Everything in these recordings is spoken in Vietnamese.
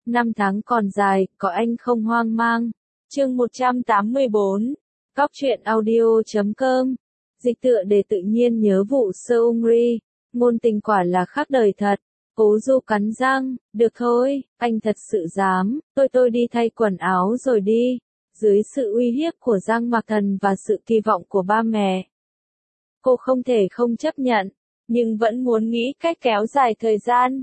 Năm tháng còn dài, có anh không hoang mang. Chương 184. Cóc truyện audio.com. Dịch tựa để tự nhiên nhớ vụ Seungri. Ngôn tình quả là khác đời thật. Cố Du cắn răng, được thôi, anh thật sự dám, tôi đi thay quần áo rồi đi. Dưới sự uy hiếp của Giang Mạc Thần và sự kỳ vọng của ba mẹ, cô không thể không chấp nhận, nhưng vẫn muốn nghĩ cách kéo dài thời gian.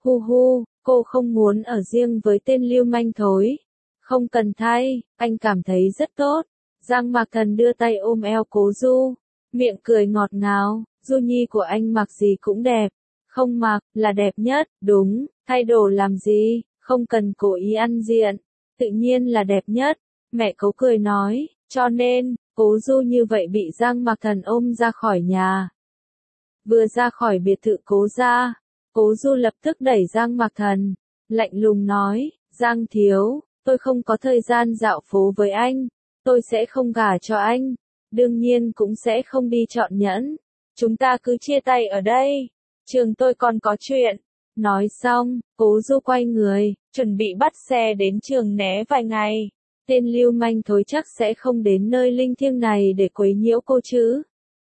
Cô không muốn ở riêng với tên lưu manh thối. Không cần thay, anh cảm thấy rất tốt. Giang Mạc Thần đưa tay ôm eo Cố Du, miệng cười ngọt ngào, Du Nhi của anh mặc gì cũng đẹp. Không mặc, là đẹp nhất, đúng, thay đồ làm gì, không cần cố ý ăn diện, tự nhiên là đẹp nhất. Mẹ Cố cười nói, cho nên, Cố Du như vậy bị Giang Mạc Thần ôm ra khỏi nhà. Vừa ra khỏi biệt thự Cố gia, Cố Du lập tức đẩy Giang Mạc Thần, lạnh lùng nói, Giang thiếu, tôi không có thời gian dạo phố với anh, tôi sẽ không gả cho anh, đương nhiên cũng sẽ không đi chọn nhẫn, chúng ta cứ chia tay ở đây, trường tôi còn có chuyện. Nói xong, Cố Du quay người, chuẩn bị bắt xe đến trường né vài ngày. Tên lưu manh thối chắc sẽ không đến nơi linh thiêng này để quấy nhiễu cô chứ.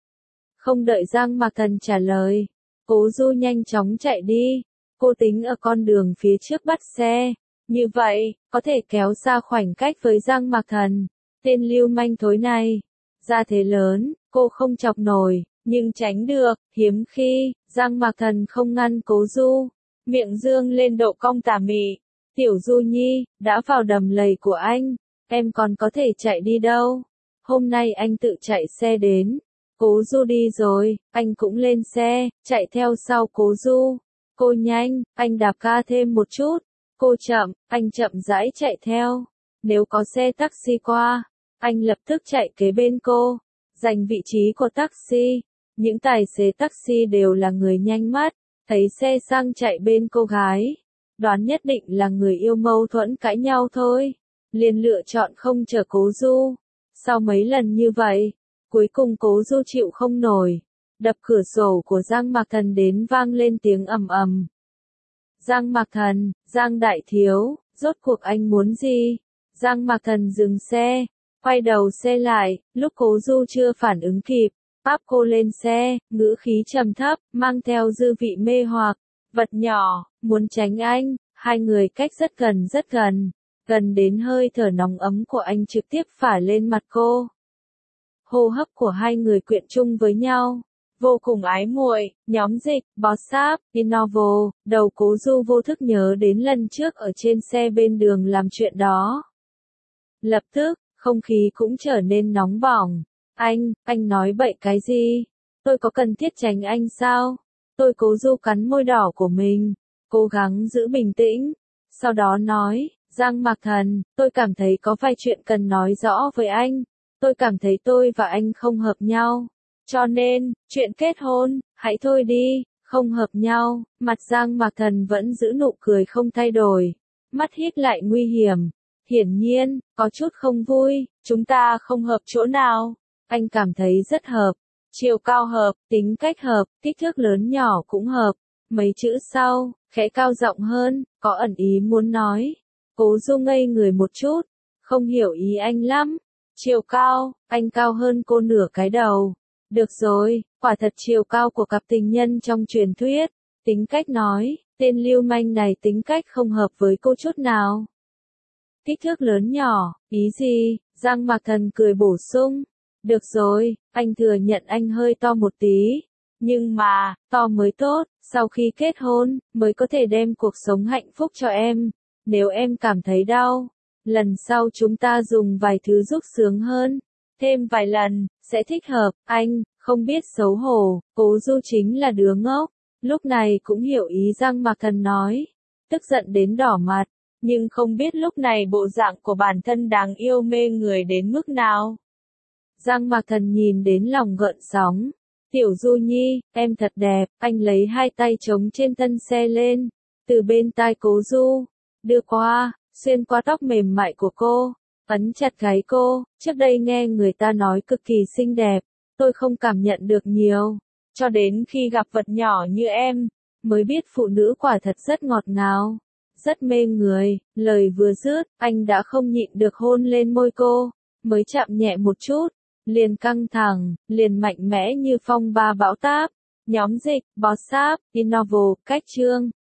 Không đợi Giang Mạc Thần trả lời, Cố Du nhanh chóng chạy đi. Cô tính ở con đường phía trước bắt xe, như vậy, có thể kéo xa khoảnh cách với Giang Mạc Thần. Tên lưu manh thối này, ra thế lớn, cô không chọc nổi, nhưng tránh được, hiếm khi, Giang Mạc Thần không ngăn Cố Du, miệng dương lên độ cong tà mị. Tiểu Du Nhi, đã vào đầm lầy của anh, em còn có thể chạy đi đâu. Hôm nay anh tự chạy xe đến. Cố Du đi rồi, anh cũng lên xe, chạy theo sau Cố Du. Cô nhanh, anh đạp ga thêm một chút. Cô chậm, anh chậm rãi chạy theo. Nếu có xe taxi qua, anh lập tức chạy kế bên cô, giành vị trí của taxi. Những tài xế taxi đều là người nhanh mắt, thấy xe sang chạy bên cô gái, đoán nhất định là người yêu mâu thuẫn cãi nhau thôi, liền lựa chọn không chở Cố Du. Sau mấy lần như vậy, cuối cùng Cố Du chịu không nổi, đập cửa sổ của Giang Mạc Thần đến vang lên tiếng ầm ầm. Giang Mạc Thần, Giang đại thiếu, rốt cuộc anh muốn gì? Giang Mạc Thần dừng xe, quay đầu xe lại, lúc Cố Du chưa phản ứng kịp, áp cô lên xe, ngữ khí trầm thấp, mang theo dư vị mê hoặc. Vật nhỏ, muốn tránh anh, hai người cách rất gần, gần đến hơi thở nóng ấm của anh trực tiếp phả lên mặt cô. Hô hấp của hai người quyện chung với nhau, vô cùng ái muội. Nhóm dịch, WhatsApp, Innovo, đầu Cố Du vô thức nhớ đến lần trước ở trên xe bên đường làm chuyện đó. Lập tức, không khí cũng trở nên nóng bỏng. Anh nói bậy cái gì? Tôi có cần thiết tránh anh sao? Cố Du cắn môi đỏ của mình, cố gắng giữ bình tĩnh. Sau đó nói, Giang Mạc Thần, tôi cảm thấy có vài chuyện cần nói rõ với anh. Tôi cảm thấy tôi và anh không hợp nhau. Cho nên, chuyện kết hôn, hãy thôi đi, không hợp nhau. Mặt Giang Mạc Thần vẫn giữ nụ cười không thay đổi. Mắt híp lại nguy hiểm. Hiển nhiên, có chút không vui, chúng ta không hợp chỗ nào. Anh cảm thấy rất hợp. Chiều cao hợp, tính cách hợp, kích thước lớn nhỏ cũng hợp. Mấy chữ sau, khẽ cao giọng hơn, có ẩn ý muốn nói. Cố Du ngây người một chút, không hiểu ý anh lắm. Chiều cao, anh cao hơn cô nửa cái đầu. Được rồi, quả thật chiều cao của cặp tình nhân trong truyền thuyết. Tính cách nói, tên lưu manh này tính cách không hợp với cô chút nào. Kích thước lớn nhỏ, ý gì? Giang Mạc Thần cười bổ sung. Được rồi, anh thừa nhận anh hơi to một tí. Nhưng mà, to mới tốt, sau khi kết hôn, mới có thể đem cuộc sống hạnh phúc cho em. Nếu em cảm thấy đau, lần sau chúng ta dùng vài thứ giúp sướng hơn. Thêm vài lần, sẽ thích hợp. Anh, không biết xấu hổ, Cố Du chính là đứa ngốc. Lúc này cũng hiểu ý Giang Mạc Thần nói. Tức giận đến đỏ mặt, nhưng không biết lúc này bộ dạng của bản thân đáng yêu mê người đến mức nào. Giang Mạc Thần nhìn đến lòng gợn sóng. Tiểu Du Nhi, em thật đẹp. Anh lấy hai tay chống trên thân xe lên, từ bên tai Cố Du, đưa qua, xuyên qua tóc mềm mại của cô, ấn chặt gáy cô. Trước đây nghe người ta nói cực kỳ xinh đẹp, tôi không cảm nhận được nhiều. Cho đến khi gặp vật nhỏ như em, mới biết phụ nữ quả thật rất ngọt ngào. rất mê người, lời vừa dứt, anh đã không nhịn được hôn lên môi cô, mới chạm nhẹ một chút, liền căng thẳng, liền mạnh mẽ như phong ba bão táp. Nhóm dịch, Bossap, Innovo, Cách chương.